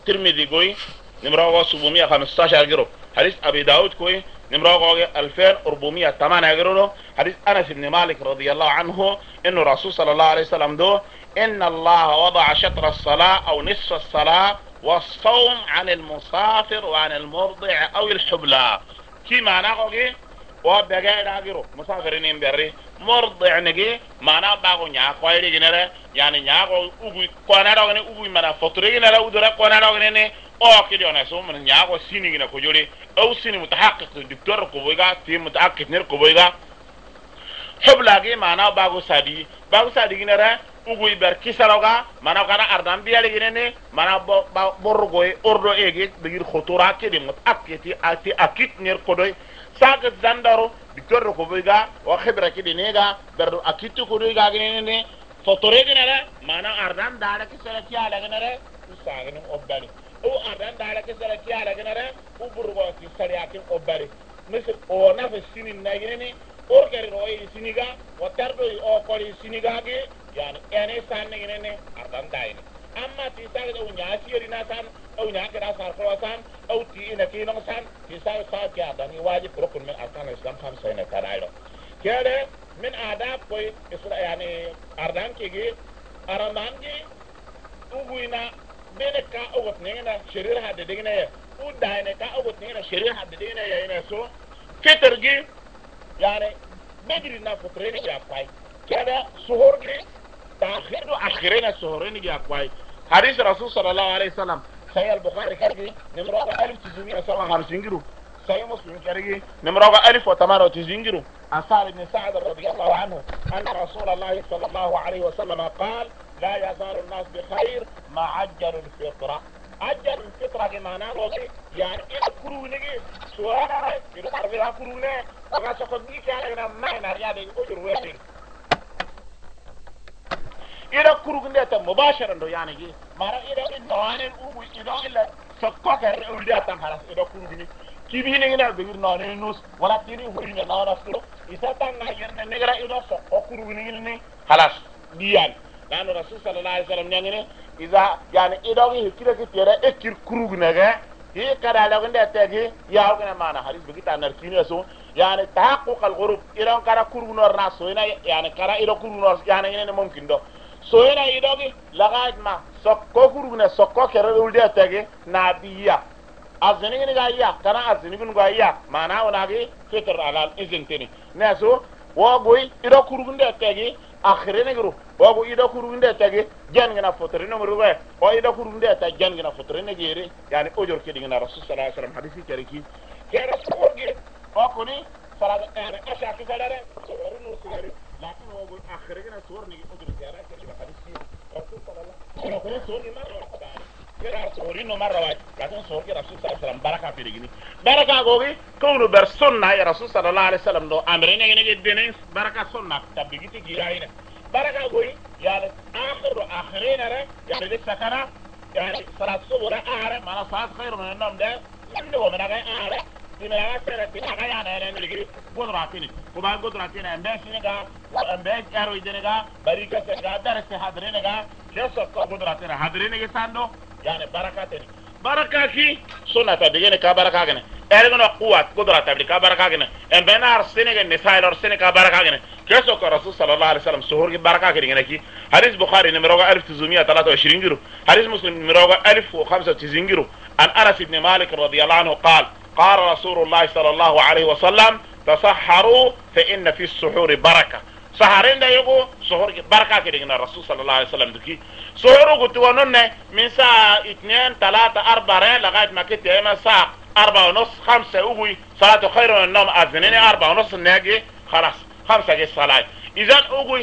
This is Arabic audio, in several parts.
الترمذي كوي نمرة 715 جرو. حديث أبي داود كوي نمرة 2408 جرو. حديث أنس بن مالك رضي الله عنه إنه الرسول صلى الله عليه وسلم دو إن الله وضع شطر الصلاة أو نصف الصلاة والصوم عن المسافر وعن المرضع أو الحبلى. كي معناه كوي وبعدين أجرو مسافرين بري مرضع نجي معناه باغو نيا كويري جنرا يعني نيا كو أبوي كونا راغني أبوي منا فترة جنرا ودرا كونا راغني أو كده أنا سو من نيا كو سيني جنا كجولي أو سيني متحقق الدكتور كوبيغا في متأكد نير كوبيغا حبلى جي معناه باغو سادي جنرا أبوي بركيساروغا معناه كنا أردام بيالي جنني معناه بورغوي أوردو إيجي بيجي خطورة كده متأكد أكيد نير كودوي ساق زندارو دكتور كوبيغا وخبرة كده نيجا برضو أكيد كوبيغا جنني فترة جنرا معناه أردام دارك سلكي على جنرا وساقني أبدالي أو أردام دارك سلكي على جنرا وبورغوي سلياكين أبدالي مثل أو نفس سنين نجنني أوركر روي سينيغا وتردو أو كولي سينيغا يعني أنا سان نجنني أردام دايني أما تيساق أو ناسي رينا سان أو ناكرا ساركوا سان أو تي نكينو سان تيساق ساق يا داني واجب ركن من أركان الإسلام 5 كرايلو كده من آداب كوي يعني أردام كيجي أردام كي أوغينا بينكا أوغت نينا شرير حد دينا يا وداينكا أوغت نينا شرير حد دينا يا ينسو كترجي يعني بدرنا فترين يا باي كده سهور دي تأخير وأخرين السهورين يا باي. حديث الرسول صلى الله عليه وسلم صحيح البخاري كرجي نمرة 1957 جرو. صحيح مسلم كرجي نمرة 1098 جرو. عن سعد بن سعد رضي الله عنه أن رسول الله صلى الله عليه وسلم قال لا يزال الناس بخير ما عجل الفطرة. عجل الفطرة معناه يعني إيه كروني سؤال يقول عربي كروني وقد تقديك يعني ما نريد أجر وين إذا كروك ده مباشرة ده يعني كي مرة إذا النوانين أو إذا إلا سكوك الأولاد خلاص إذا كروك كي بيجي هنا بيجي نوانين نص ولا تيجي هورين نوان أصله إذا تناجر نجرا إذا سكوك كروك نيجي خلاص ديان لأن الرسول صلى الله عليه وسلم يعني إذا يعني إذا كده كتير إكير كروك نجا هي كذا لو كنا تيجي يا كنا معنا حديث بقيت عن الكينيا سو يعني تحقق الغروب إذا كذا كروك نور ناس هنا يعني كذا إذا كروك نور يعني هنا ممكن ده سوينا يدوغي لغاية ما سكو كروغنا سكو كرر ولدي أتاقي نابيا أزنيغي نغايا كنا أزنيغي نغايا معناه ناقي فكر على الإذن تاني ناسو وابوي إذا كروغنا أتاقي آخرين نغرو وابوي إذا كروغنا أتاقي جانغنا فترين مروبا وإذا كروغنا أتاقي جانغنا فترين نغيري يعني أجر كدينا رسول صلى الله عليه وسلم حديثي كاريكي كيرا سورجي وكوني صلاة أشاكي فلارة سوري نور سوري لكن هو يقول آخرين صور نجي أجر زيارات كذي حديثي رسول صلى الله عليه وسلم كنا صور مرة واحدة كنا صورين مرة واحدة لكن صور كي رسول صلى الله عليه وسلم بركة في رجلي بركة قوي كونه برسنة يا رسول صلى الله عليه وسلم لو أمرنا ينجي الدين بركة سنة تبيجي تجيراينا بركة قوي يعني آخرين أره يعني لسه كنا يعني صلاة صور أعرف ما صلاة خير من النوم ده لأنه هو من أجل أعرف dimana sera tina kaya na ene ligi godratini ko ba godratini ambe sinega ambe aro idenega barika sega darase hadrenega jeso ko godratini hadrenega sando yani barakateni barakaki sunata digene ka baraka gene ergono quwat godrata bi ka baraka gene ambe nar sinega ne sailor sinega baraka gene jeso ko rasul sallallahu alaihi wasallam suhur ki baraka gene ki hadith bukhari numero 1923 juro hadith muslim numero 1095 juro an anas ibn malik radiyallahu anhu qala قال رسول الله صلى الله عليه وسلم تصحروا فإن في السحور بركة سحرين ده يقول سحور بركة كده الرسول صلى الله عليه وسلم دكي سحور قلت ونن من ساعة 2 3 4 لغاية ما كنت يا ساعة 4 ونص 5 أبوي صلاة خير من النوم أذنين 4 ونص ناجي خلاص 5 جي صلاة إذا أبوي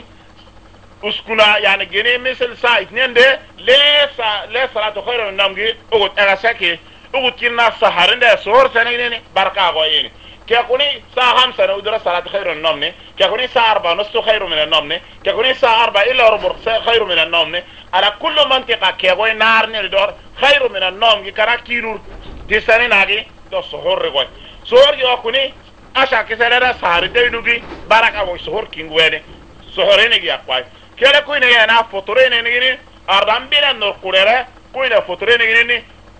أسكنا يعني جنيه مثل ساعة 2 ده ليس صلاة خير من النوم جي أقول أغسكي وكنا سحرين ده سهور سنين بركة قويين كيكوني ساعة 5 ودرا صلاة خير من النوم كيكوني ساعة 4 نص خير من النوم كيكوني ساعة 4 إلا ربع خير من النوم على كل منطقة كيكوني نار ندور خير من النوم كنا كيلو تسنين هذه ده سهور رقوي سهور يكوني أشا كسرنا سحر ده يدوي بركة قوي سهور كينغواني سهورين يجي أقوي كلا كوي نيجي أنا فطورين نيجي أردام بينا نور كورة كوي نفطورين نيجي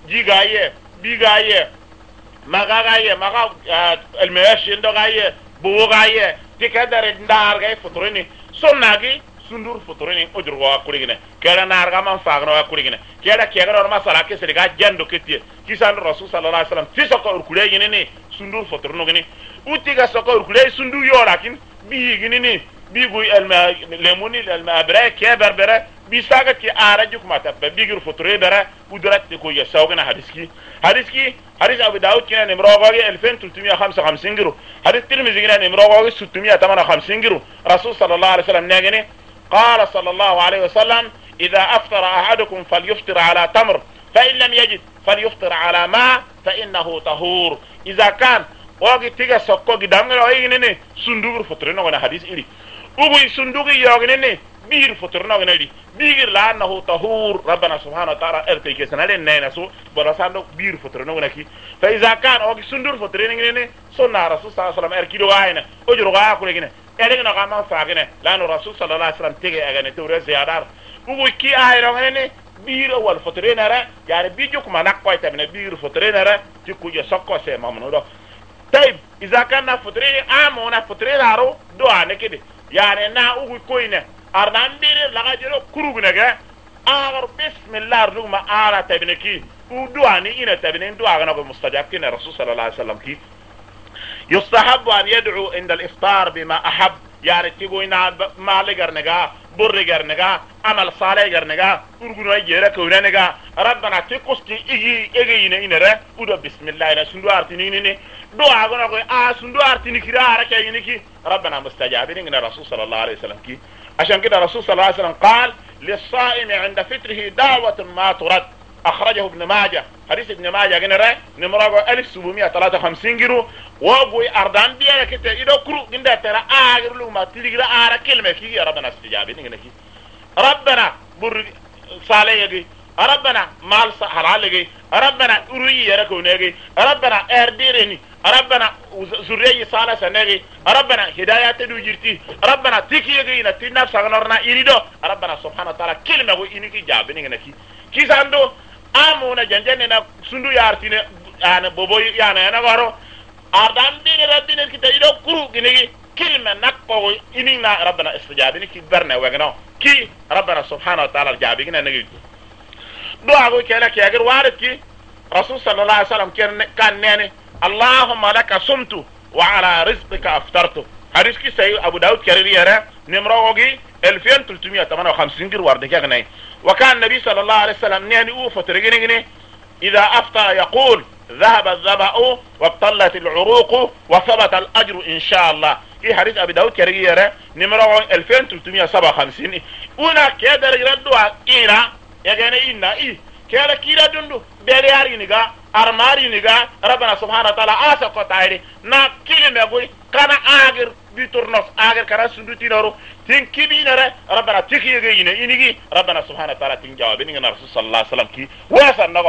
jigaye bigaye magagaye maga almeyashi ndogaye bugaye tikadare ndarga futurini sonnagi sundur futurini ojurwa kuligine kera narga man fagno kuligine kera kera ma sala ke seriga jando ketie kisan rasul sallallahu alaihi wasallam tisoko urkule yini sundur futurno gini utiga soko urkule sundu yorakin bi gini ni bi goy alma lemuni alma abra ke berbere bi saga ki arajuk mata bi gir future bere udrat ko ya sawgana hadiski hadis abu daud kina nimrogogi 2355 giro hadis tirmizi kina nimrogogi 658 giro rasul sallallahu alaihi wasallam negene قال صلى الله عليه وسلم إذا أفطر أحدكم فليفطر على تمر فإن لم يجد فليفطر على ماء فإنه طهور إذا كان وقت تيجا سكو قدامنا ويجنني صندوق فطرنا وانا حديث إلي وقوي صندوق يوغنني بير فطرنا وانا إلي بير لأنه طهور ربنا سبحانه وتعالى ارتيكي سنالين نينسو برسانو بير فطرنا وانا كي فإذا كان وقت صندوق فطرنا سنة رسول صلى الله عليه وسلم اركيدو غاينا وجرو غايا كولينا erigna kama fagine lanu rasul sallallahu alaihi wasallam tege agane tawre ziyadar ugu ki ayro ngene biro wal fotrenara yani bijo kuma nakko tamne biro fotrenara tikku je sokko se mamno do tayib iza kana fotre amona fotrenaro do anekede yani na ugu koyne arnan bire laga jero kurugune ga agar bismillah ruma ala tabneki udu ani ina tabnen do agana ko mustajab kina rasul sallallahu alaihi wasallam ki يستحب أن يدعو عند الإفطار بما أحب يعني تقولنا ما لقرنجا برجرنجا عمل صالح جرنجا أرجونا يجرك ونجا ربنا تكوسكي إيجي إنره وده بسم الله إن سندو أرتيني دعاء قلنا سندو أرتيني كذا أركي ينكي ربنا مستجابين إن الرسول صلى الله عليه وسلم كي عشان كده الرسول صلى الله عليه وسلم قال للصائم عند فطره دعوة ما ترد أخرجه ابن ماجه حديث ابن ماجه جنره نمرة 1753 جرو وابوي أردان بيا كده إذا كرو جنده ترى آخر ما تيجي آخر كلمة كي ربنا استجابين إنك ربنا بر صالح يجي ربنا مال حلال يجي ربنا أروي يركون يجي ربنا أرديرني ربنا زرية صالح سنجي ربنا هداية تدوجرتي ربنا تكي يجي نتينا سغنورنا يريدو ربنا سبحانه وتعالى كلمة هو إنك جابين إنك كي ساندو amuna janjane na sundu yartine ana bobo yana yana garo ardam dine rabbine kita ido kuru ginigi kilma nakko inina rabbana istijabini ki barna wagno ki rabbana subhanahu wa ta'ala jabina nagi do ago kala ki agar warat ki rasul sallallahu alaihi wasallam kan nene allahumma laka sumtu wa ala rizqika aftartu hadith ki say abu daud kariri yara nimrogi 2358 gir warde kagnay وكان النبي صلى الله عليه وسلم نعني فترجني إذا أفطر يقول ذهب الظمأ وابطلت العروق وثبت الأجر إن شاء الله في حديث أبي داود كريرة نمرة 2357 هنا كده يردوا إيرا يجاني إنا إيه كده كده دندو بلياري نيجا أرماري نيجا ربنا سبحانه وتعالى آسف قطعي نا كلمة يقول كان آخر بيتورنوس آخر كان سندوتي نورو تين كبيرة ربنا تكي يجينا إنيجي ربنا سبحانه وتعالى تين جوابين الرسول صلى الله عليه وسلم كي واسن نقو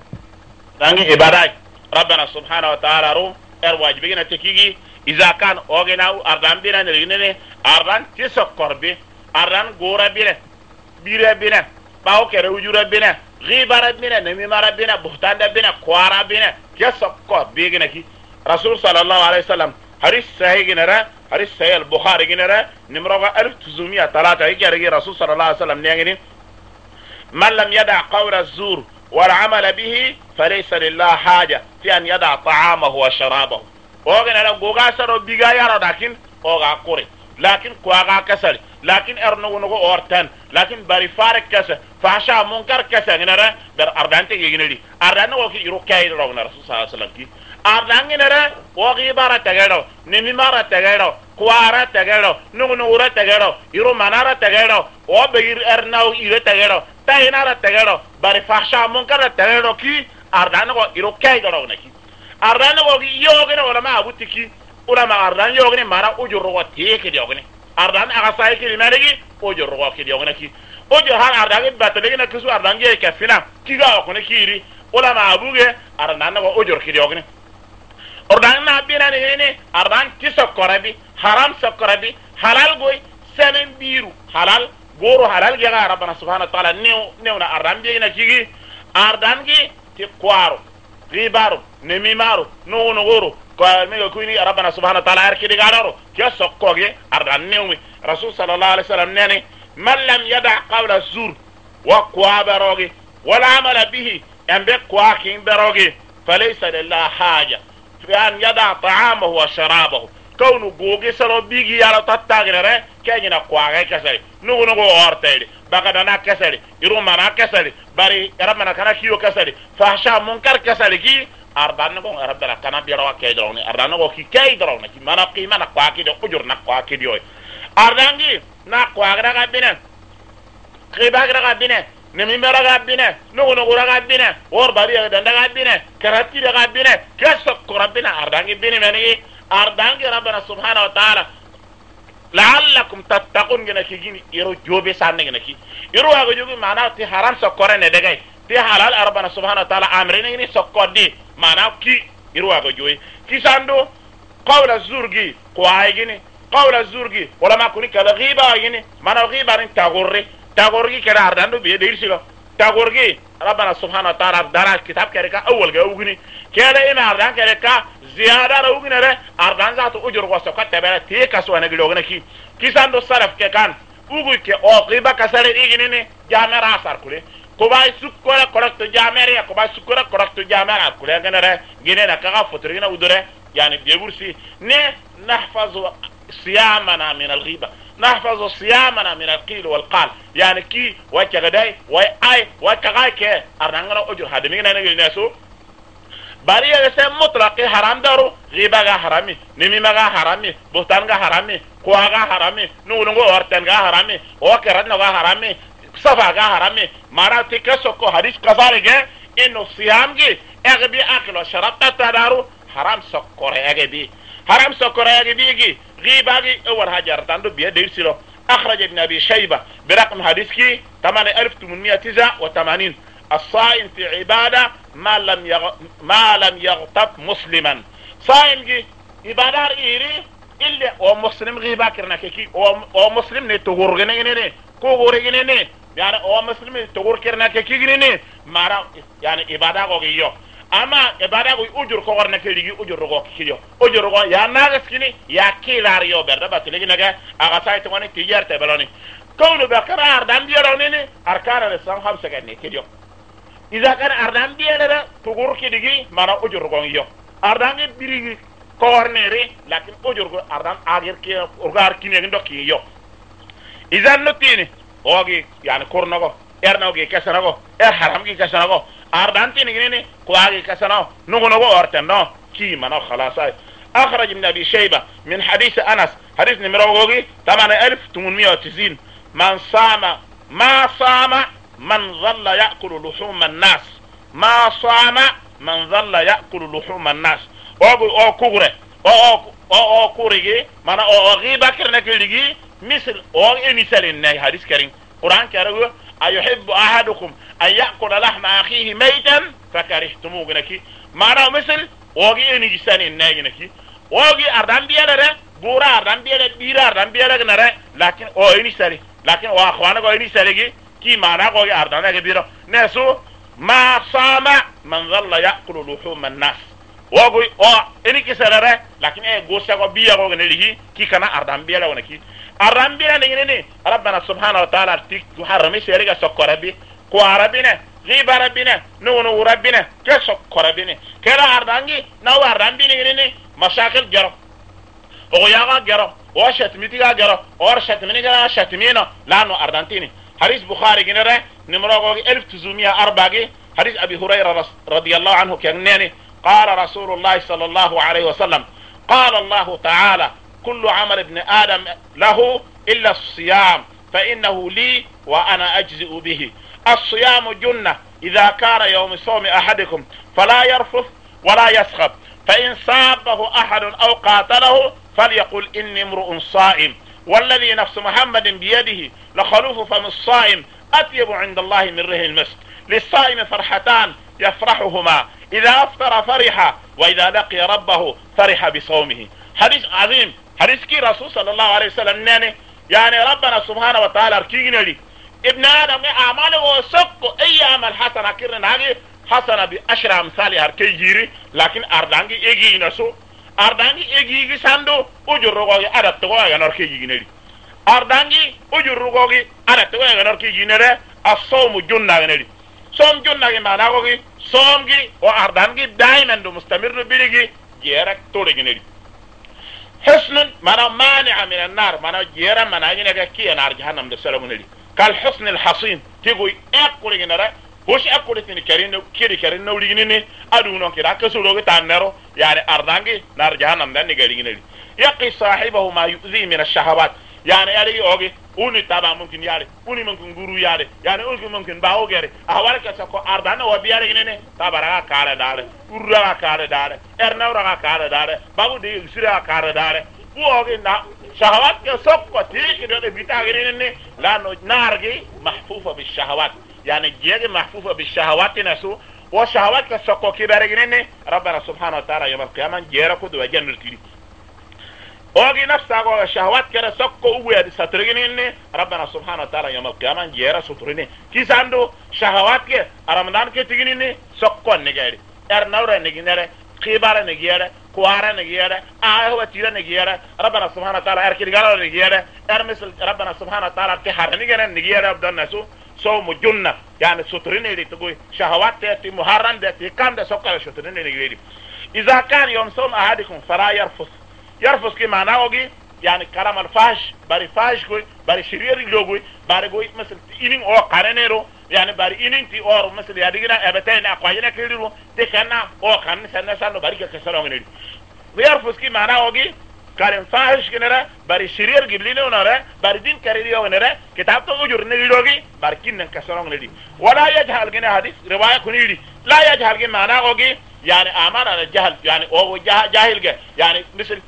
دعني إباداي ربنا سبحانه وتعالى رو واجب بينا تكيجي إذا كان أوجناو أردان بينا نرجنني أردان تسكر بي أردان غورا بينا بيرا بينا باو كره وجورا بينا غيبارا بينا نميمارا بينا بهتان بينا كوارا بينا كسكر بيجنا كي رسول صلى الله عليه وسلم حديث صحيح جنرا حديث صحيح البخاري جنرا نمرة 1903 يجي رسول صلى الله عليه وسلم نيجي من لم يدع قول الزور والعمل به فليس لله حاجة في أن يدع طعامه وشرابه وغنا لو غوغا سرو بيغا يارو لكن اوغا كوري لكن كواغا كسل لكن ارنو نغو اورتان لكن باري فارق كسل فاشا منكر كسل نرا در اردانتي يغنلي اردان وكي يرو كاي رو رسول صلى الله عليه وسلم كي اردان نرا وغي بارا تغيرو نمي مارا تغيرو كوارا تغيرو نغنورا تغيرو يرو منارا تغيرو او بير ارناو يرو تغيرو تاينارا تغيرو باري فاشا منكر تغيرو كي اردان وكي يرو كاي رو نكي أردان وقي يوغني ولا ما أبوتكي ولا ما أردان يوغني مرا أجر رواتيك ديوغني أردان أغسايك لمالكي أجر رواتيك ديوغني كي أجر هان أردان باتلقينا كسو أردان جاي كفنا كيغا أكوني كيري ولا ما أبوغي أردان وأجر كي ديوغني أردان نابينا نهيني أردان تسكربي حرام سكربي حلال قوي سمن بيرو حلال غورو حلال جيغا ربنا سبحانه وتعالى نيونا أردان جينا كيغي أردان جي تقوارو غيبارو نميمارو نغورو كميغا كويني ربنا سبحانه وتعالى اركي دي غارو كي سوكوغي اردان نيومي رسول صلى الله عليه وسلم ناني من لم يدع قول الزور وقوا بروغي ولا عمل به ان بقوا كين بروغي فليس لله حاجه في ان يدع طعامه وشرابه كونو غوغي سلو بيغي يالا تاتاغري كاينا قواغي كسري نغو اورتيدي باغدانا كسري يرومانا كسري باري ربنا كان كيو كسري فحشا منكر كسري كي أردنا كون ربنا كنا بيروا كيدروني أردنا كون كيدروني كي ما نقيم نقوا كيدو أجر نقوا كيديو أردنا نقوا غرقا بينا خيبا غرقا بينا نميم غرقا بينا نغو غرقا بينا ور باري غرقا بينا كراتي غرقا بينا كسك ربنا أردنا بينا مني أردنا ربنا سبحانه وتعالى لعلكم تتقون جنكي يرو جوبي سان جنكي يرو هاغو جوبي معنا تي حرام سكورن ندغاي تي حلال ربنا سبحانه وتعالى امرين ني سكودي معنا كي يرو هاغو جوي كي ساندو قول الزورغي قوايغني قول الزورغي ولا ما كوني كلا غيبه غني معنا غيبه ان تاغورغي كلا ارداندو بي ديرسيلو تاغورغي ربنا سبحانه وتعالى دارا كتاب كريكا اول غوغني كلا انا اردان كريكا زياده روغنا ده اردان ذات اجر وسكت تبع تي كسو انا غلوغنا كي ساندو صرف كان ugu ke o riba kasare igini jamera sarkule ko bay sukora correct jamera ko bay sukora correct jamera kule ganara gine na kaga fotrina udure yani debursi ne nahfazu صيامنا من الغيبة نحفظ صيامنا من القيل والقال يعني كي وكغداي واي وكغاي كي ارنغنا اجر هادمينا نغل ناسو باريا سي مطلق حرام دارو غيبة حرامي نميمة حرامي بهتان حرامي قواغا حرامي نونغو ورتن حرامي وكرن حرامي صفا حرامي مارا تكسوكو حديث كفارغه انه صيامغي اغبي اكل وشرب تدارو حرام سكر اغبي حرام سكر اغبيغي غيباغي اور حجر تاندو بيا ديرسلو اخرج ابن ابي شيبه برقم حديثكي 8889 الصائم في عبادة ما لم يغتب مسلما صائم جي عبادة إيري إلا او مسلم غيبا كرنا كي او مسلم نتغور غنيني كو غنيني يعني او مسلم نتغور كرنا كي غنيني مارا يعني عبادة غيو اما عبادة غي اجر كو غرنا كي اجر غو كيو اجر غو يا ناغسكني يا كيلاريو بردا باتلي نغا اغا سايت واني تيجار تبلوني كونو بكرار دام ديروني اركان الاسلام خمسه غني كيو إذا كان أردان بيانا تغور كدغي مانا أجر غون يو أردان بيري كورنيري لكن أجر أردان آغير كي أرغار كيني دوكي يو إذا نتيني أوغي يعني كورنغو إرنوغي كسنغو حرامغي كسنغو أردان تيني غنيني كواغي كسنغو نغنغو أرتنو كي مانا خلاصاي أخرج من أبي شيبة من حديث أنس حديث نمروغوغي 8890 من صام ما صام من ظل يأكل لحوم الناس ما صام من ظل يأكل لحوم الناس او كغره او كوريجي مانا او غيبا كرنكليجي مثل او مثال النهي حديث كريم قرآن كريم أيحب أحدكم أن يأكل لحم أخيه ميتا فكرهتموه نكي مانا مثل او مثال النهي نكي او أردان بيانا بورا أردان بيانا بيرا أردان بيانا لكن او مثال لكن او أخوانا او مثال كي مانا قوي أردنا كبيرة ناسو ما صام من ظل يأكل لحوم الناس وقوي إني كسرره لكن غوسا قبيا قوي نليه كي كنا أردن بيلا ونكي أردن بيلا نيجي ربنا سبحانه وتعالى تيك تحرمي سيرجع سكر ربي كواربينا غيب ربنا نو ربنا كسكر ربنا كلا أردنجي نو أردن بيلا مشاكل جرو وغياغا جرو وشتمتيغا جرو ورشتمنيغا شتمينا لانو أردنتيني حديث بخاري جنره نمرو 1904 حديث ابي هريره رضي الله عنه كان قال رسول الله صلى الله عليه وسلم قال الله تعالى كل عمل ابن ادم له الا الصيام فانه لي وانا اجزئ به الصيام جنة اذا كان يوم صوم احدكم فلا يرفث ولا يسخب فان صابه احد او قاتله فليقل اني امرؤ صائم والذي نفس محمد بيده لخلوف فم الصائم أطيب عند الله من ريح المسك للصائم فرحتان يفرحهما إذا أفطر فرح وإذا لقي ربه فرح بصومه حديث عظيم حديث كي رسول صلى الله عليه وسلم يعني ربنا سبحانه وتعالى ركينا لي ابن آدم أعماله وسق أي عمل حسن كرنا هذه حسنة بأشر أمثالها كيجيري لكن أردانجي إيجي نسو أردانجي إيجي ساندو أجر رغوغي أدت تغوغي نور كيجي نري أردانجي أجر رغوغي أدت تغوغي نور كيجي نري الصوم جنة نري صوم جنة معنى غوغي صومغي وأردانجي دائما دو مستمر بيريجي جيرك تولي نري حسن معنى مانع من النار معنى جيرا معنى ينك كي نار جهنم دو سلام نري كالحسن الحصين تيغوي أقولي نري وش أقول إثني كرينو كيري كرينو وليني أدونو كذا كسولو كتانيرو يعني أردانجي نار جهنم ده نقوليني يقي صاحبه ما يؤذي من الشهوات يعني أري أوجي أوني تابع ممكن ياري أوني ممكن غورو ياري يعني أوني ممكن باو غيري أهوالك كسكو أردانا وبياري جنني تابع رغا كاره داره ورغا كاره داره إرناو رغا كاره داره باو دي يسرغا كاره داره وأوجي نا شهوات كسكو تيجي كده بيتا جنني لأنه نارجي محفوفة بالشهوات يعني جيجي محفوفة بالشهوات نسو وشهوات كسكو كبارجنني ربنا سبحانه وتعالى يوم القيامة جيركو دو جنر كيري اوغي نفسك الشهوات كده سكو ويا سترجنني ربنا سبحانه وتعالى يوم القيامة جيرا سترني كيساندو شهوات كده رمضان كده تجنني سكو نجاري ارنورا نجنره خيبار نجيره كوارا نجيره هو تيرا نجيره ربنا سبحانه وتعالى اركي قالوا نجيره ارمس ربنا سبحانه وتعالى تحرني نجيره بدنا نسو صوم جنة يعني سترين اللي تقول شهوات تأتي محرم تأتي كم ده سكر سترين اللي إذا كان يوم صوم أحدكم فلا يرفث كي معناه وجي يعني كلام الفاش باري فاش كوي باري شرير يلوجوي باري كوي مثل إنين أو قارنيرو يعني باري إنين تي أو مثل يادينا أبتين أقوينا كيرو تكنا أو كان سنة باري كسرهم نيري ويرفث كي معناه وجي كلام فاش كنرا باري شرير قبلينه ونرا باري دين كريريو ونرا كتاب تو أجر نيلوجي باري كين كسرهم نيري ولا يجهل جنا حديث رواية كنيري لا يجهل جنا معناه وجي يعني أمانة الجهل يعني أو جاهل جه يعني مثل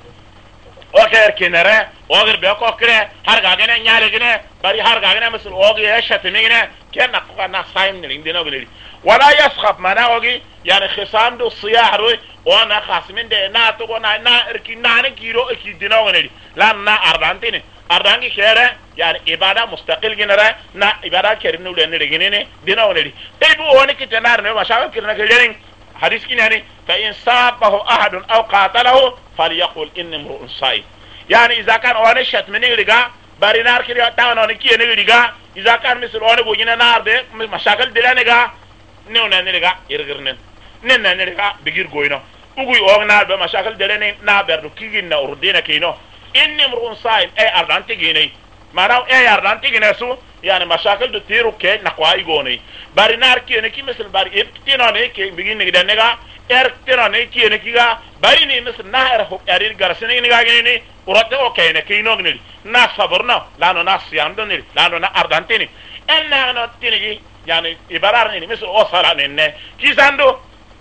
اوكر كنره اوغر بيكو كره هرغا غنه نيال غنه بري هرغا غنه مثل اوغي يشتمينه كان نقنا صايم ندينو غلي ولا يسخف منا اوغي يعني خصام دو صياح روي وانا خاصمين ده نا تو نا اركي نا كيرو اكي دينو غلي لا نا اردانتين اردانغي كره يعني عباده مستقل غنره نا عباده كريم لن رغنينه دينو غلي تيبو وني كتنار نو مشاكل كرنا كلين حديث كناني فإن صابه أحد أو قاتله فليقول إني امرؤ صائم يعني إذا كان أنا شت من يرجع باري نار كده تاون أنا كي نرجع إذا كان مثل أنا بوجينا نار ده مشاكل دلنا نرجع نونا نرجع يرجعنا ننا نرجع بيجير جوينا وقوي أو نار بمشاكل دلنا نابردو كيجينا أردينا كينو إني امرؤ صائم أي أردانتي جيني معناه أي أردانتي جيناسو يعني مشاكل دو تيرو كي نقواي جوني باري نار كي نكي مثل باري إبتنا نكي بيجين نقدر نجا إرتنا نكي نكيجا باري ني مثل نهر هو أريد جرسني نجا جيني ورته أوكي نكي نوغني ناس صبرنا لانو ناس يامدوني لانو نا أردانتيني إننا نتيجي يعني إبرارني مثل أوصلاني إنه كيساندو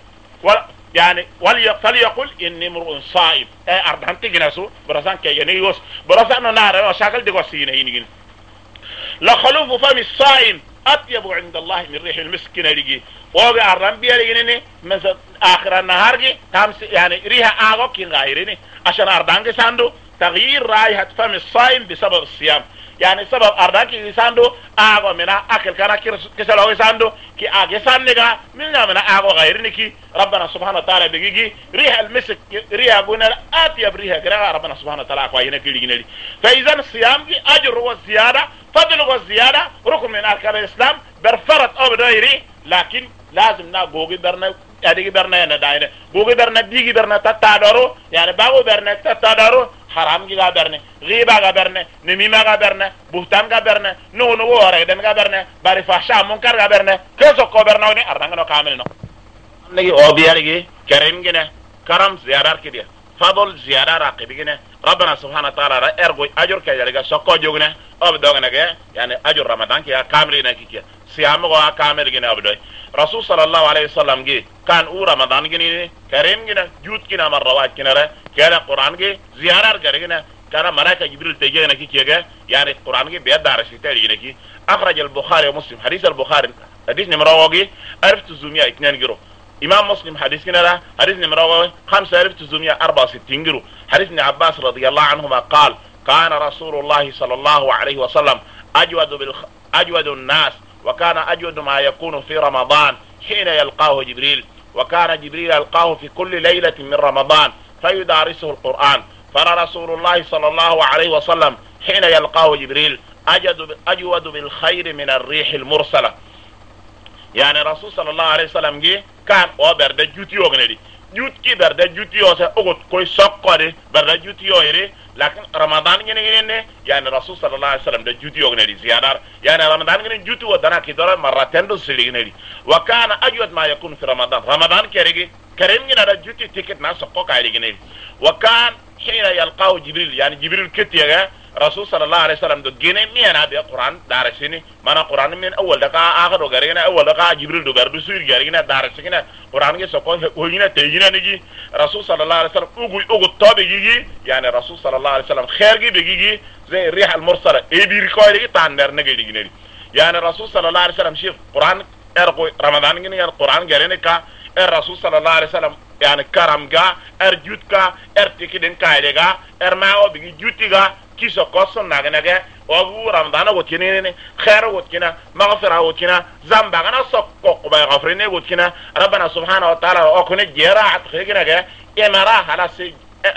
يعني فليقول إني امرؤ صائم أردانتي جناسو براسان كي ينيوس براسان نار مشاكل دقوسينه ينيجين لخلوف فم الصائم أطيب عند الله من ريح المسك نرجي وقع الرمبي رجيني مثل آخر النهار جي يعني ريح آغو كين غيرني عشان أردانك ساندو تغيير رائحة فم الصائم بسبب الصيام يعني سبب أردانك ساندو آغو منا أكل كنا كسلوه ساندو كي آغي ساندقا منا آغو غيرني كي ربنا سبحانه وتعالى بيجي ريح المسك ريح قلنا أطيب ريح كرا ربنا سبحانه وتعالى أخوينا كي فإذا الصيام جي أجر والزيادة فضل والزيادة ركن من أركان الإسلام برفرت أو بدايري لكن لازم نا بوغي برنا أديك برنا نداينه بوغي برنا بيجي برنا تتادارو يعني باغو برنا تتادارو حرام جا برنا غيبة جا برنا نميمة جا برنا بهتان جا برنا نو وريدن جا برنا برفاشا منكر جا برنا كيسو كو برنا وني أردنا كاملنا نجي أوبيارجي كريم جنا كرم زيارات كده فضل زيارة راقب جنا ربنا سبحانه وتعالى أرجو أجر كذا سكوا جوجنا أبدونا كذا يعني أجر رمضان كذا كاملين كذا صيام غوا كامل جنا أبدوي رسول صلى الله عليه وسلم جي كان رمضان جنيه كريم جنا جود كنا مرات كنا كذا قرآن جي زيارة كذا كان ملاك جبريل تيجي كذا يعني القرآن جي بيد دارس يتالي كذا أخرج البخاري ومسلم حديث البخاري حديث نمرة عرفت زوميا 2 جرو إمام مسلم حديث كنا حديث نمرة 5964 جرو حديث ابن عباس رضي الله عنهما قال كان رسول الله صلى الله عليه وسلم أجود الناس وكان أجود ما يكون في رمضان حين يلقاه جبريل، وكان جبريل يلقاه في كل ليلة من رمضان فيدارسه القرآن. فرسول الله صلى الله عليه وسلم حين يلقاه جبريل أجود بالخير من الريح المرسلة. يعني رسول صلى الله عليه وسلم جي كان برد جوتي وغنري جوت كي برد جوتي وسا اوغت كوي سوكوري برد جوتي يوري، لكن رمضان جني يعني رسول صلى الله عليه وسلم ده جوتي وغنري زيادة، يعني رمضان جني جوتي ودنا كدورة مرتين دو سليغنري. وكان أجود ما يكون في رمضان كريجي كريم جنا ده جوتي تيكت ناس سوكوك عليغنري. وكان حين يلقاه جبريل، يعني جبريل كتير رسول صلى الله عليه وسلم دو جيني ميانا بي قرآن دارسيني مانا قرآن من أول دقاء آخر وغارينا أول دقاء جبريل دو غاردو سوير غارينا دارسينا قرآن جي سوكو هوينا تيجينا نجي رسول صلى الله عليه وسلم أغو طابي جيجي، يعني رسول صلى الله عليه وسلم خير بيجي زي الريح المرسلة ايبي ريكوي لغي تانر نجي ديجيني. يعني رسول صلى الله عليه وسلم شيخ قرآن ارقو رمضان جيني القرآن غارينا كا الرسول صلى الله عليه وسلم يعني كرم غا ارجوت كا ارتكي دين كايلي غا ارماو بيجي جوتي غا كيسو كوسون ناغناغا وغو رمضان وكينيني خير وكينا مغفرة وكينا زنبغنا سوكو باي غفريني وكينا ربنا سبحانه وتعالى وكوني جيرا حتخيغناغا امرا حلاسي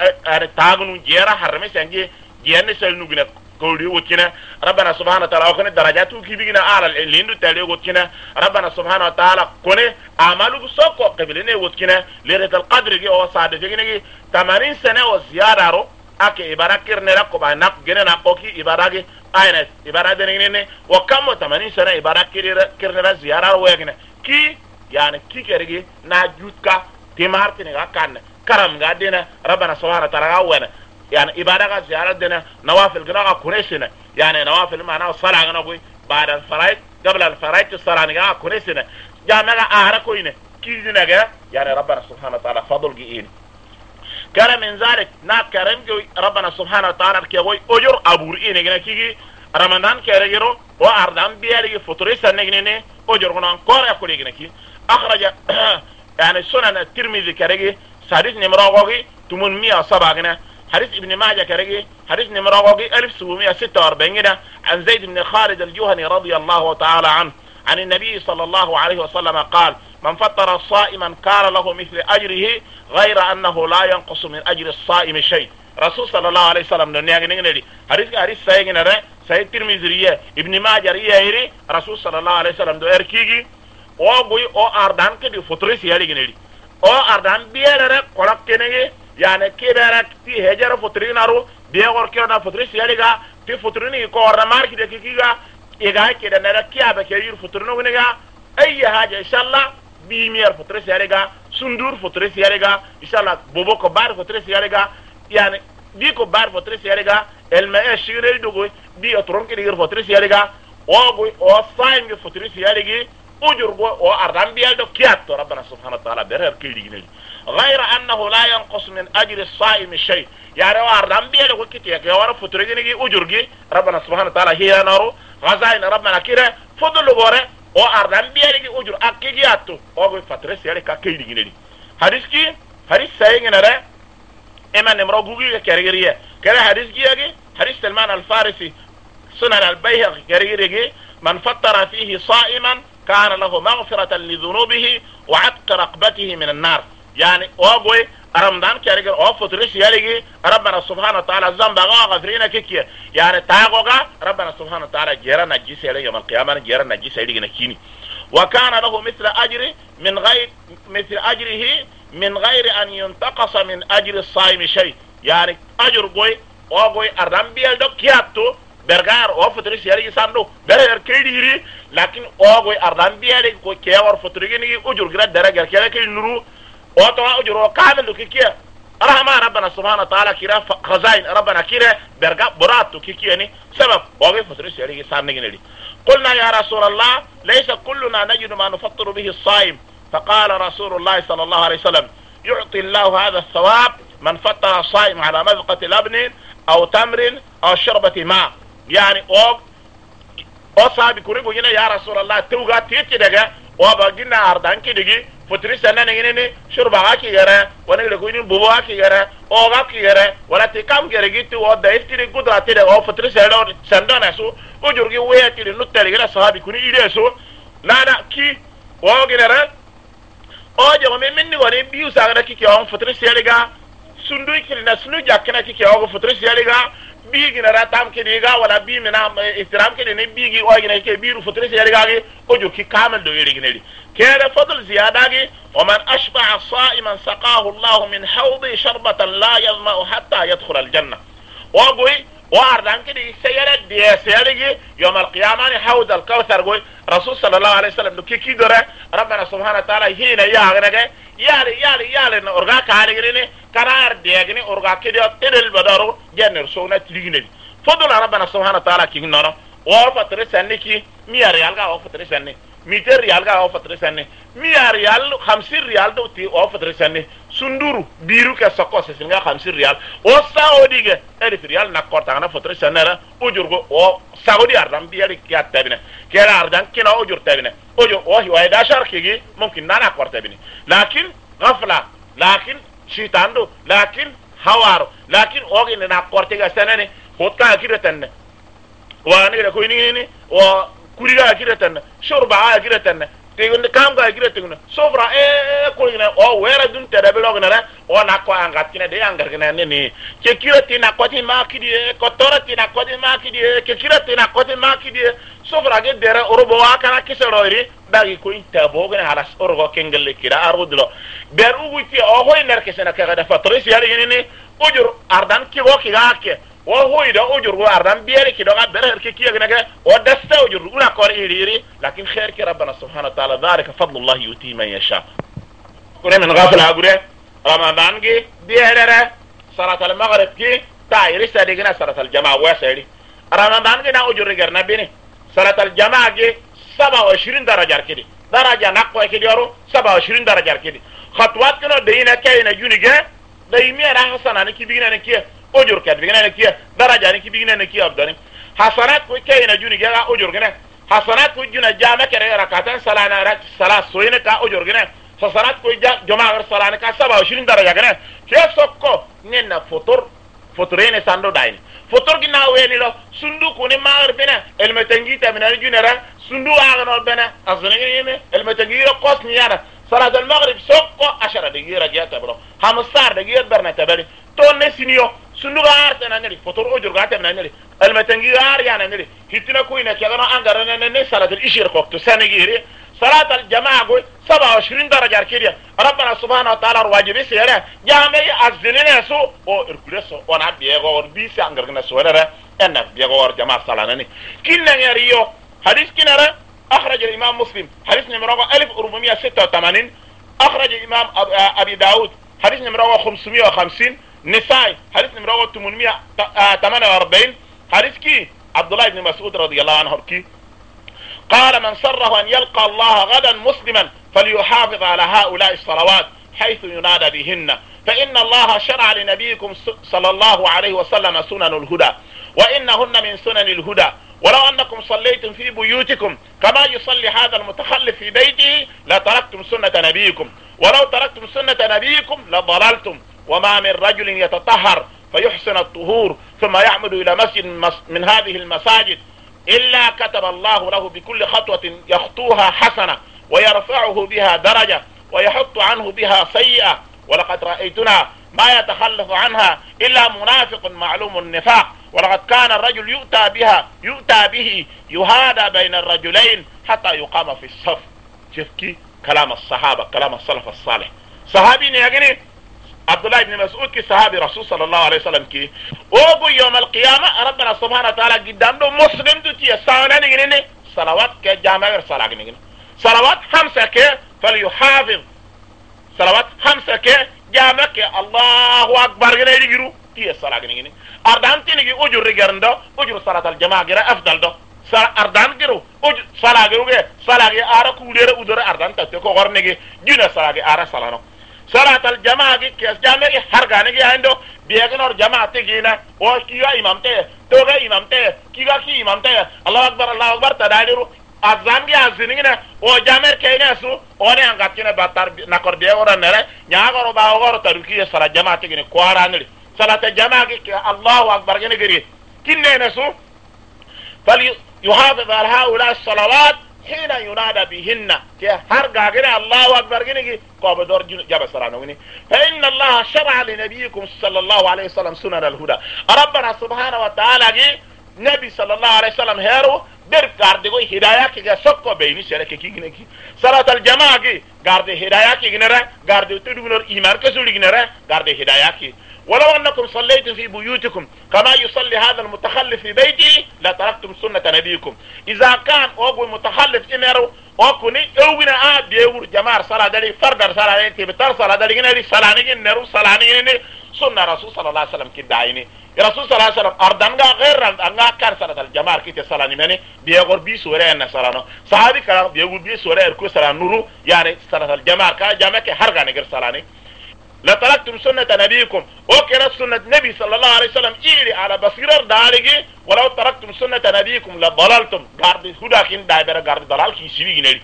تاغنو جيرا حرمي سنجي جيرني سلنوغنا كولي وكينا ربنا سبحانه وتعالى وكوني درجاتو كيبيغنا على الليندو تالي وكينا ربنا سبحانه وتعالى كوني اعمالو سوكو قبليني وكينا ليلة القدر جي او سعادة جيغناغي 80 سنة وزيادة رو ake ibara kirnera ko ba nak gene na koki ibara ge aynes ibara de ne wa kamo 80 sana ibara kirnera ziyara wegene ki yani ki kergi na jutka timarti ne ga kan karam ga dena rabbana subhanahu wa ta'ala wena yani ibara ga ziyara dena nawafil gna ga kuresina yani nawafil maana sala gna ko ba'da al-faraid qabla al-faraid sala ga kuresina jamaga ahra ko ine ki dinaga yani rabbana subhanahu wa ta'ala fadl gi كان من ذلك نا كرم ربنا سبحانه وتعالى كيوي اجر ابورين غنا كيغي رمضان كيريرو واردان بيالي فطريس نغني اجر غنا كور يقول غنا كي اخرج يعني سنن الترمذي كرغي حديث نمرغوغي 807 غنا حديث ابن ماجه كرغي حديث نمرغوغي 1746 غنا عن زيد بن خالد الجهني رضي الله تعالى عنه عن النبي صلى الله عليه وسلم قال من فطر صائما كان له مثل أجره غير أنه لا ينقص من أجر الصائم شيء. رسول صلى الله عليه وسلم دنيا غنيغني حديث سايغنا ده ساي ترمذي ابن ماجه يري رسول صلى الله عليه وسلم دو اركيغي او بوي او اردان كدي فطريس يالغني او اردان بيره كولك كني يعني كبرك تي هجر فطرينارو بيغور كنا فطريس يالغا تي فطريني كو رمارك دي كيغا إيجاي كده نركيا بكير فطرنا ونجا أي حاجة إن شاء الله بيمير فطرة سيارجا سندور فطرة سيارجا إن شاء الله بوبو كبار فطرة سيارجا يعني بي كبار فطرة سيارجا الماء الشجرة دوغوي بي أترون كده فطرة سيارجا أو صايم فطرة سيارجا أجر أو أردان بيالدو كياتو ربنا سبحانه وتعالى برهر كيلي غير أنه لا ينقص من أجر الصائم شيء يعني أردان بيالدو كتير كيوارا فطرة جنجي أجر ربنا سبحانه وتعالى هي نارو غزاين ربنا كيره فضل غوره او اردان بيالي اجر اكيجياتو او فتره سيالي كاكيدي غيني حديث سايغنا ره اما نمرو غوغي كاريريه كره حديث جيغي حديث سلمان الفارسي سنن البيهقي كاريريه من فطر فيه صائما كان له مغفرة لذنوبه وعتق رقبته من النار يعني اوغوي رمضان كاريغر او فطرش يالغي ربنا سبحانه وتعالى ذنب غفرينا كيكي يعني تاغوغا ربنا سبحانه وتعالى جيرا نجيس يوم القيامه جيرا نجيس يلغي نكيني وكان له مثل اجره من غير ان ينتقص من اجر الصائم شيء يعني اجر غوي اوغوي ارامبيل دو كياتو برغار او فطرش يالغي ساندو برغار كيديري لكن اوغوي ارامبيل كو كيور فطريغي اجر غرا درغار كيلكي نورو وطوا أجروا كامل كيكيا رحمة ربنا سبحانه وتعالى كيرا خزائن ربنا كيرا برغا براتو كيكيا يعني سبب وغي فترس يلي سامنيني قلنا يا رسول الله ليس كلنا نجد ما نفطر به الصائم فقال رسول الله صلى الله عليه وسلم يعطي الله هذا الثواب من فطر الصائم على مذقة لبن أو تمر أو شربة ماء يعني او صاحب كوريغو يا رسول الله توغا تيتي دغا وباغينا اردان كيدغي فترس أنا نجيني شربا كي غيره ونقول كونين بوبا كي غيره أو كي غيره ولا تكام غيرجيتي وده يستري قدرة تده أو فترس هذا سندان أسو وجرجي ويا تري نوتة غيره صحابي كوني إيده أسو لا كي o ginara o je me minni woni biu sagara ki on fotre seliga sundu kirina sunu jakna ki o fotre seliga bi ginara tam ki diga wala bi mina ihtiram ki ne bi gi o gina ke biru fotre seliga gi o jo ki kamal do yiri ginari kera fadl ziyada gi ومن أشبع صائما سقاه الله من حوض شربة لا يظمأ حتى يدخل الجنة وقوي وأردان كده سيارة دي سيارة يوم القيامة حوض الكوثر قوي رسول صلى الله عليه وسلم كي دوره ربنا سبحانه وتعالى هنا ياغنك يالي أرغاك هارغريني كنار ديغني أرغاك كده تدل بدارو جنر سونا تليغني فضل ربنا سبحانه وتعالى كي نورو وفتر سنة كي 100 ريال غا وفتر سنة 100 ريال غا وفتر سنة 100 ريال 50 ريال دو تي وفتر سنة sunduru biru ke sokko se singa 50 riyal o saudi ge eri riyal na korta na fotre sanera ujurgo o saudi ardam biyari kiat tabine kera ardan kina ujur tabine ojo o hi wayda sharki mumkin nana korta bine lakin ghafla lakin shitando lakin hawar lakin ogi na korta ga sanane hotta kiratan wa ne ko ni o kuriga kiratan shurba kiratan tegun kam ga gira tegun sofra kulina o wera dun tere be logna o na ko angatina de angargina ne ke kirati na ko ti makidi ko torati na ko ti makidi ke kirati na ko ti makidi sofra ge dere orobo wa kana kiserori dagi ko inta bogna halas orgo kengel kira arudlo ber uguti o hoy ner kesena ka da fatris yari ne ujur ardan ki go ki gaake o hoyda ujur go ardan biere ki do ga ber ki ki ga o dasta ujur una ko iri lakin khair ki rabbana subhanahu wa ta'ala dhalika fadlullah yuti man yasha kure min ghafla gure ramadan gi biere salat al maghrib ki tayri sadigna salat al jamaa wa sayri ramadan gi na ujur garna bini salat al jamaa gi 27 daraja kidi daraja nakko ki yoro 27 daraja kidi khatwat kino deina kayna junige daymi ra hasana ni ki bigina ni ki ujur kat bigina ni ki daraja ni ki bigina ni ki abdani hasanat ko kayna junige ga ujur gene hasanat ko juna jama kere rakatan salana rak salat soyne ka ujur gene hasanat ko jama gar salana ka 27 daraja gene ke sokko nenna fotorene sando dayni fotor gina weni lo sundu ko ni magar bena el metangi tamina junera sundu agno bena azne المتنجير قوس نيانا صلاة المغرب سوق 10 دقيقة جاتا برو 15 دقيقة برنا تبالي تون نسينيو سندو غار تنانيري فطور أجر غار تنانيري المتنجير غار يعني نيري هتنا كوينة كذا أنغرنا نني صلاة الإشير كوكتو سنجيري صلاة الجماعة قوي 27 درجة كده ربنا سبحانه وتعالى واجب سيرة جامع أزلنا سو أو إركلسو أنا بيجور بيس أنغرنا سوالره أنا بيجور جماعة صلاة كنا يريو حديث كنا أخرج الإمام مسلم حديث نمرة 1486 أخرج الإمام أبي داود حديث نمرة 550 نسائي حديث نمرة 848 حديث كي عبد الله بن مسعود رضي الله عنه كي قال من سره أن يلقى الله غدا مسلما فليحافظ على هؤلاء الصلوات حيث ينادى بهن فإن الله شرع لنبيكم صلى الله عليه وسلم سنن الهدى وإنهن من سنن الهدى ولو أنكم صليتم في بيوتكم كما يصلي هذا المتخلف في بيته لتركتم سنة نبيكم ولو تركتم سنة نبيكم لضللتم وما من رجل يتطهر فيحسن الطهور ثم يعمد إلى مسجد من هذه المساجد إلا كتب الله له بكل خطوة يخطوها حسنة ويرفعه بها درجة ويحط عنه بها سيئة ولقد رأيتنا ما يتخلف عنها إلا منافق معلوم النفاق ولقد كان الرجل يؤتى به يهادى بين الرجلين حتى يقام في الصف. شوف كي كلام الصحابة كلام السلف الصالح صحابي نيجني عبد الله بن مسعود كي صحابي رسول صلى الله عليه وسلم كي اوغو يوم القيامة ربنا سبحانه وتعالى قدام دو مسلم دوتي ساونا نيجني صلوات كي جامع صلاة نيجني صلوات 5 كي فليحافظ صلوات 5 كي جامع كي الله أكبر نيجرو كي صلاة نيجني أردان تيجي أجر رجالنا أجر صلاة الجماعة غير أفضل ده أردان غيره أجر صلاة غيره صلاة غير أرا كولير أجر أردان تتكو غرنيجي جنا صلاة غير أرا صلاة صلاة الجماعة كيس جامع هرجاني غير عنده بيجنور جماعة تجينا وكيا إمام تيه توجا إمام تيه كي إمام تيه الله أكبر تدايرو azam gi aziningina o jamer kayna su one angatina batar nakor be ora nere nyaagoro ba oro taruki sala jamaati gine kwaranri salata jamaagi ki Allahu akbar gine giri kinne nasu fal yuhafiz ala haula as-salawat حين ينادى بهن هرقا قنا الله أكبر قنا قوة دور جاب سرانوني فإن الله شرع لنبيكم صلى الله عليه وسلم سنن الهدى ربنا سبحانه وتعالى نبي صلى الله عليه وسلم هيرو در قاردي کوئی ہدایت کی سکو بینی سره کی گنے کی صلات الجماع کی قاردي هدایت کی گنرا قاردي تدغنر ایمان کسولی گنرا قاردي هدایت کی ولو انكم صليتم في بيوتكم كما يصلي هذا المتخلف في بيته لتركتم سنة نبيكم اذا كان اوغو متخلف امرو اوكوني اوغنا بيور جماعه صلاه دلي فرد صلاه دلي بتر صلاه دلي گنري صلاني نرو صلاني سنة رسول صلى الله عليه وسلم كدايني رسول صلى الله عليه وسلم اردنغا غير انغا كان صلاه الجماعه كي صلاني مني بيغور بي سوره ان صلانو صحابي كلام بيغور بي سوره اركو صلاه نورو يعني صلاه الجماعه كا جامع كي هرغا نغير صلاني لتركتم سنة نبيكم وكنا سنة النبي صلى الله عليه وسلم إيري على بصيرة دارجي ولو تركتم سنة نبيكم لضللتم قارد هدا كين دايبرا قارد ضلال كي سيبي نري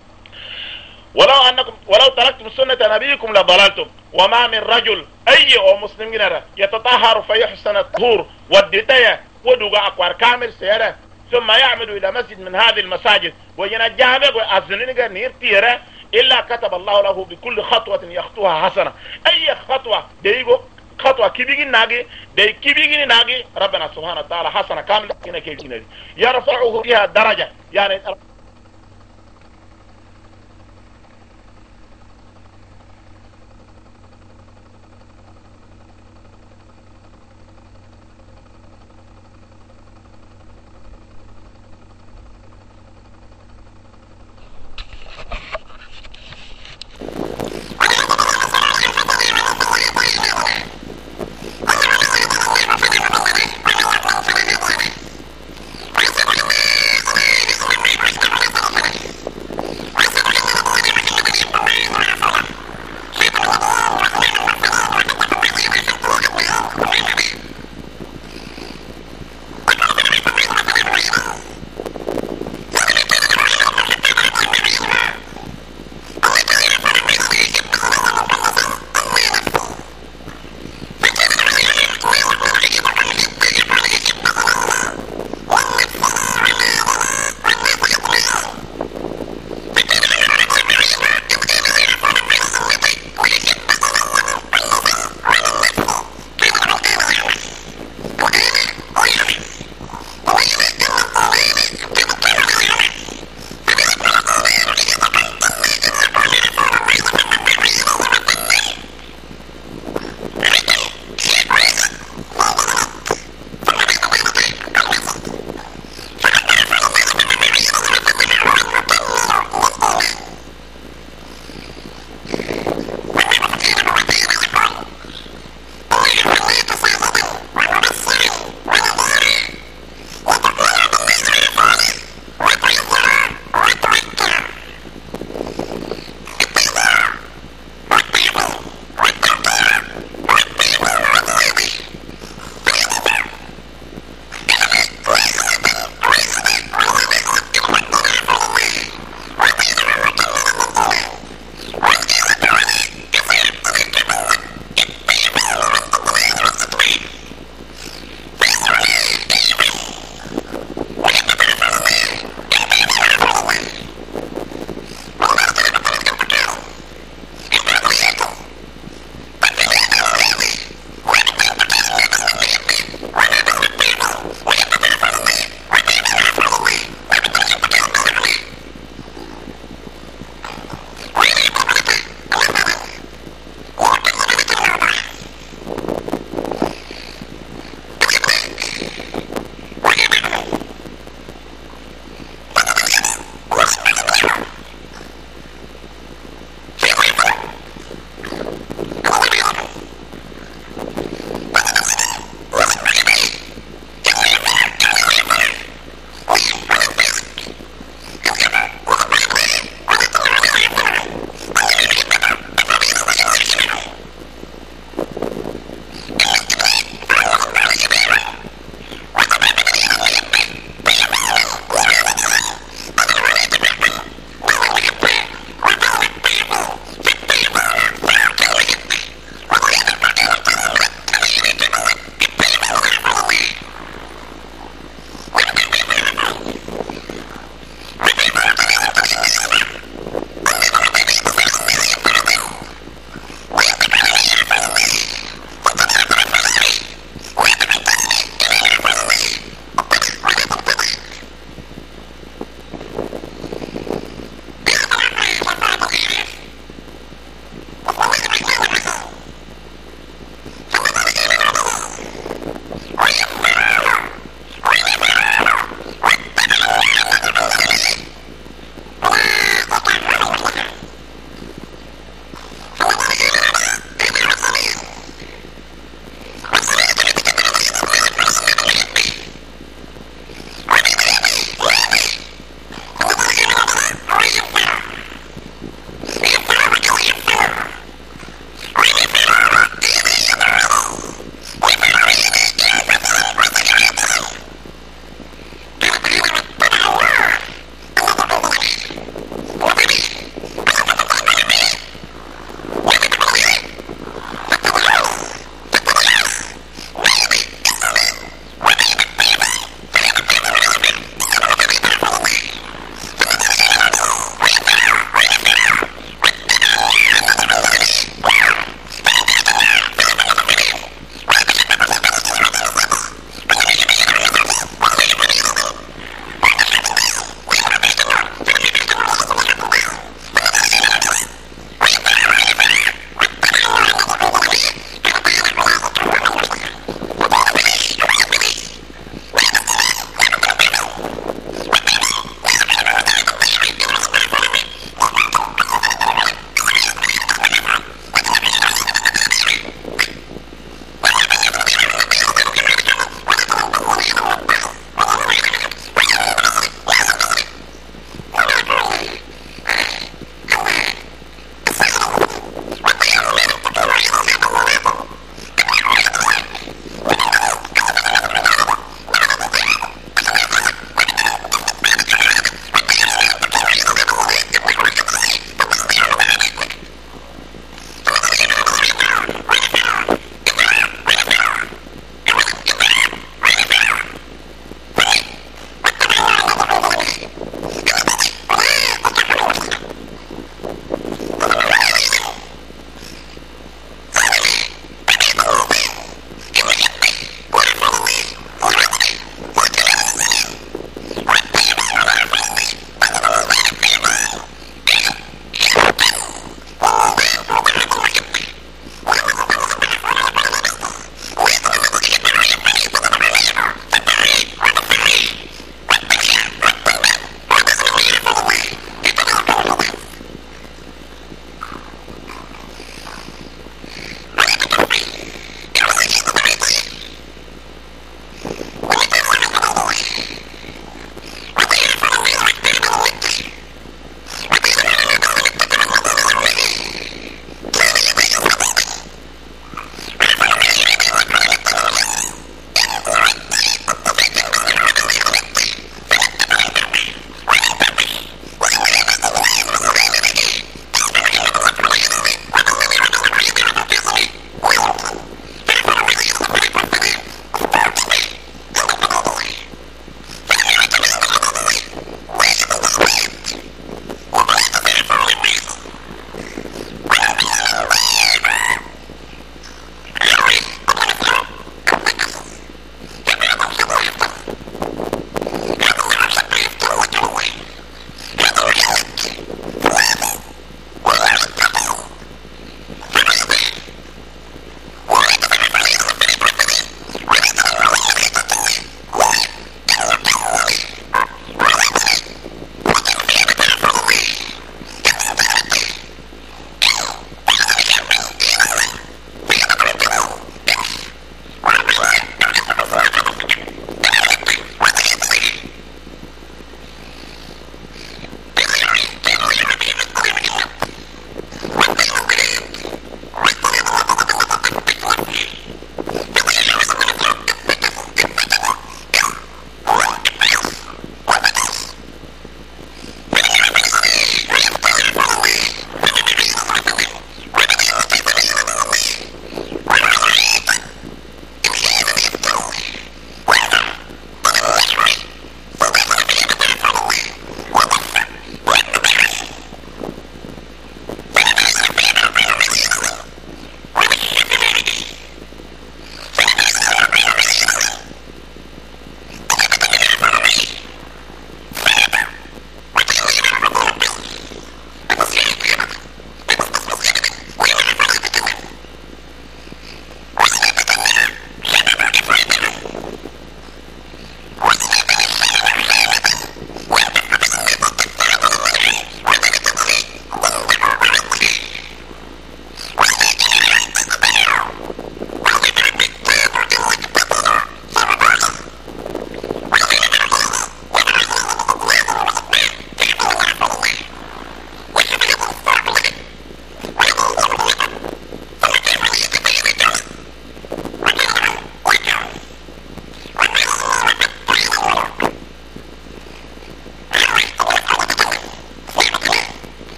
ولو تركتم سنة نبيكم لضللتم وما من رجل أي أو مسلم جنرا يتطهر فيحسن الطهور والدتايا ودوغا أكوار كامل سيرا ثم يعمد إلى مسجد من هذه المساجد وينجامك وأزنينك نيرتيرا إلا كتب الله له بكل خطوة يخطوها حسنة أي خطوة ديغو خطوة كبيرة ناجي دي كبيرة ناجي ربنا سبحانه وتعالى حسنة كاملة كنا كيلين يرفعه بها درجة يعني